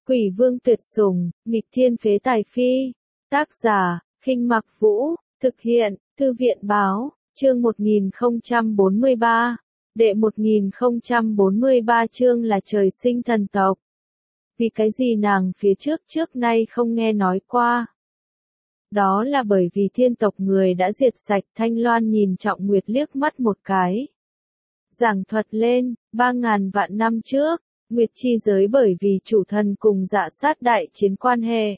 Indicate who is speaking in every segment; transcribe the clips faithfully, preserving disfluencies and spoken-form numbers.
Speaker 1: Quỷ vương tuyệt sủng, nghịch thiên phế tài phi. Tác giả, Khinh Mặc Vũ, thực hiện, Thư viện báo, chương một nghìn không trăm bốn mươi ba. Đệ một nghìn không trăm bốn mươi ba chương là trời sinh thần tộc. Vì cái gì nàng phía trước trước nay không nghe nói qua? Đó là bởi vì thiên tộc người đã diệt sạch. Thanh Loan nhìn Trọng Nguyệt liếc mắt một cái. Giảng thuật lên, ba ngàn vạn năm trước, Nguyệt chi giới bởi vì chủ thần cùng Dạ Sát đại chiến quan hệ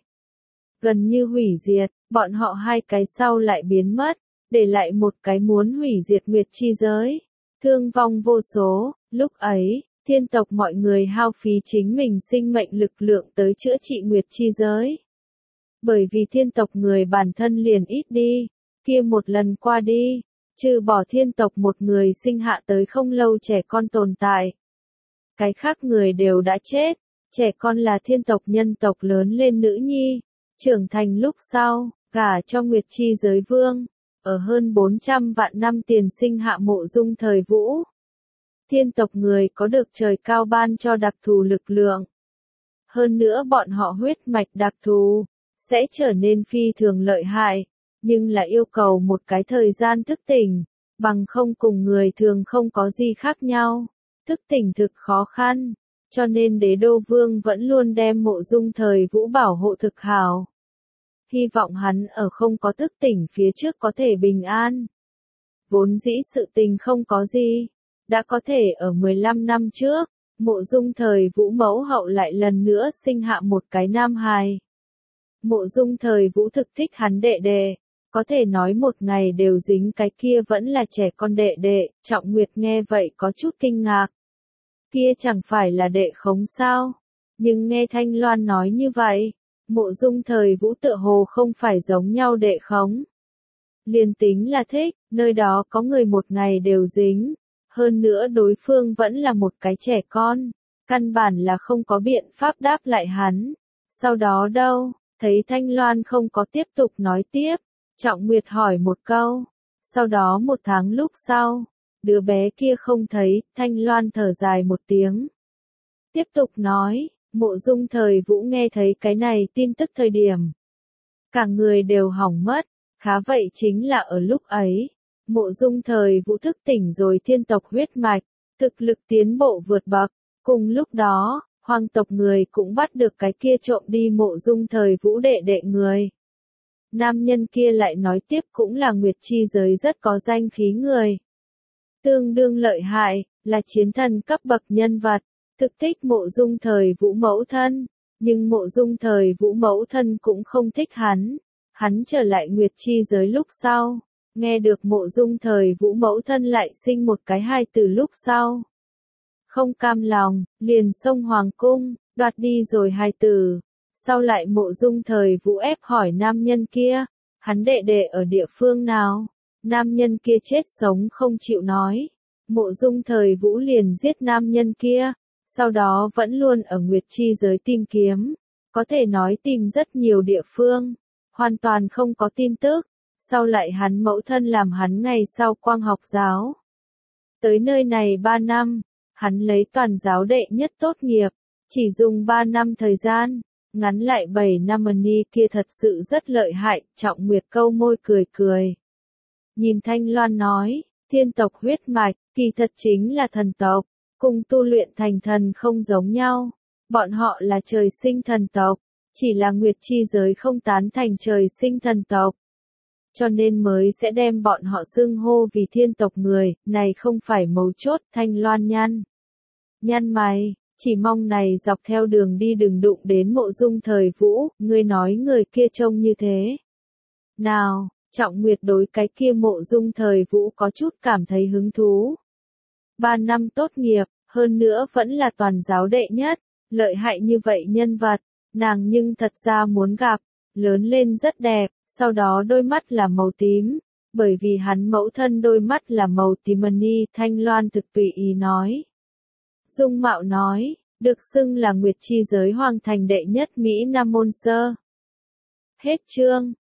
Speaker 1: gần như hủy diệt, bọn họ hai cái sau lại biến mất, để lại một cái muốn hủy diệt Nguyệt chi giới. Thương vong vô số, lúc ấy, thiên tộc mọi người hao phí chính mình sinh mệnh lực lượng tới chữa trị Nguyệt chi giới. Bởi vì thiên tộc người bản thân liền ít đi, kia một lần qua đi, trừ bỏ thiên tộc một người sinh hạ tới không lâu trẻ con tồn tại. Cái khác người đều đã chết, trẻ con là thiên tộc nhân tộc lớn lên nữ nhi, trưởng thành lúc sau, gả cho Nguyệt chi giới vương, ở hơn bốn trăm vạn năm tiền sinh hạ Mộ Dung Thời Vũ. Thiên tộc người có được trời cao ban cho đặc thù lực lượng. Hơn nữa bọn họ huyết mạch đặc thù, sẽ trở nên phi thường lợi hại, nhưng là yêu cầu một cái thời gian thức tỉnh, bằng không cùng người thường không có gì khác nhau. Thức tỉnh thực khó khăn, cho nên Đế Đô Vương vẫn luôn đem Mộ Dung Thời Vũ bảo hộ thực hảo. Hy vọng hắn ở không có thức tỉnh phía trước có thể bình an. Vốn dĩ sự tình không có gì, đã có thể ở mười lăm năm trước, Mộ Dung Thời Vũ mẫu hậu lại lần nữa sinh hạ một cái nam hài. Mộ Dung Thời Vũ thực thích hắn đệ đệ, có thể nói một ngày đều dính cái kia vẫn là trẻ con đệ đệ. Trọng Nguyệt nghe vậy có chút kinh ngạc. Kia chẳng phải là đệ khống sao? Nhưng nghe Thanh Loan nói như vậy, Mộ Dung Thời Vũ tựa hồ không phải giống nhau đệ khống. Liền tính là thích, nơi đó có người một ngày đều dính, hơn nữa đối phương vẫn là một cái trẻ con, căn bản là không có biện pháp đáp lại hắn. Sau đó đâu, thấy Thanh Loan không có tiếp tục nói tiếp, Trọng Nguyệt hỏi một câu, sau đó một tháng lúc sau, đứa bé kia không thấy. Thanh Loan thở dài một tiếng. Tiếp tục nói, Mộ Dung Thời Vũ nghe thấy cái này tin tức thời điểm. Cả người đều hỏng mất, khá vậy chính là ở lúc ấy, Mộ Dung Thời Vũ thức tỉnh rồi thiên tộc huyết mạch, thực lực tiến bộ vượt bậc. Cùng lúc đó, hoàng tộc người cũng bắt được cái kia trộm đi Mộ Dung Thời Vũ đệ đệ người. Nam nhân kia lại nói tiếp cũng là Nguyệt chi giới rất có danh khí người. Tương đương lợi hại, là chiến thần cấp bậc nhân vật, thực thích Mộ Dung Thời Vũ mẫu thân, nhưng Mộ Dung Thời Vũ mẫu thân cũng không thích hắn. Hắn trở lại Nguyệt chi giới lúc sau, nghe được Mộ Dung Thời Vũ mẫu thân lại sinh một cái hài tử lúc sau. Không cam lòng, liền xông hoàng cung, đoạt đi rồi hài tử. Sau lại Mộ Dung Thời Vũ ép hỏi nam nhân kia, hắn đệ đệ ở địa phương nào? Nam nhân kia chết sống không chịu nói. Mộ Dung Thời Vũ liền giết nam nhân kia, sau đó vẫn luôn ở Nguyệt chi giới tìm kiếm, có thể nói tìm rất nhiều địa phương, hoàn toàn không có tin tức. Sau lại hắn mẫu thân làm hắn ngày sau quang học giáo. Tới nơi này ba năm, hắn lấy toàn giáo đệ nhất tốt nghiệp, chỉ dùng ba năm thời gian, ngắn lại bảy năm ni kia thật sự rất lợi hại. Trọng Nguyệt câu môi cười cười. Nhìn Thanh Loan nói, thiên tộc huyết mạch, kỳ thật chính là thần tộc, cùng tu luyện thành thần không giống nhau. Bọn họ là trời sinh thần tộc, chỉ là Nguyệt chi giới không tán thành trời sinh thần tộc. Cho nên mới sẽ đem bọn họ xưng hô vì thiên tộc người, này không phải mấu chốt. Thanh Loan nhăn. Nhăn mày, chỉ mong này dọc theo đường đi đừng đụng đến Mộ Dung Thời Vũ, ngươi nói người kia trông như thế. Nào, Trọng Nguyệt đối cái kia Mộ Dung Thời Vũ có chút cảm thấy hứng thú. Ba năm tốt nghiệp, hơn nữa vẫn là toàn giáo đệ nhất, lợi hại như vậy nhân vật, nàng nhưng thật ra muốn gặp. Lớn lên rất đẹp, sau đó đôi mắt là màu tím, bởi vì hắn mẫu thân đôi mắt là màu tím ni. Thanh Loan thực tùy ý nói. Dung mạo nói, được xưng là Nguyệt chi giới hoàng thành đệ nhất Mỹ Nam môn sơ. Hết chương.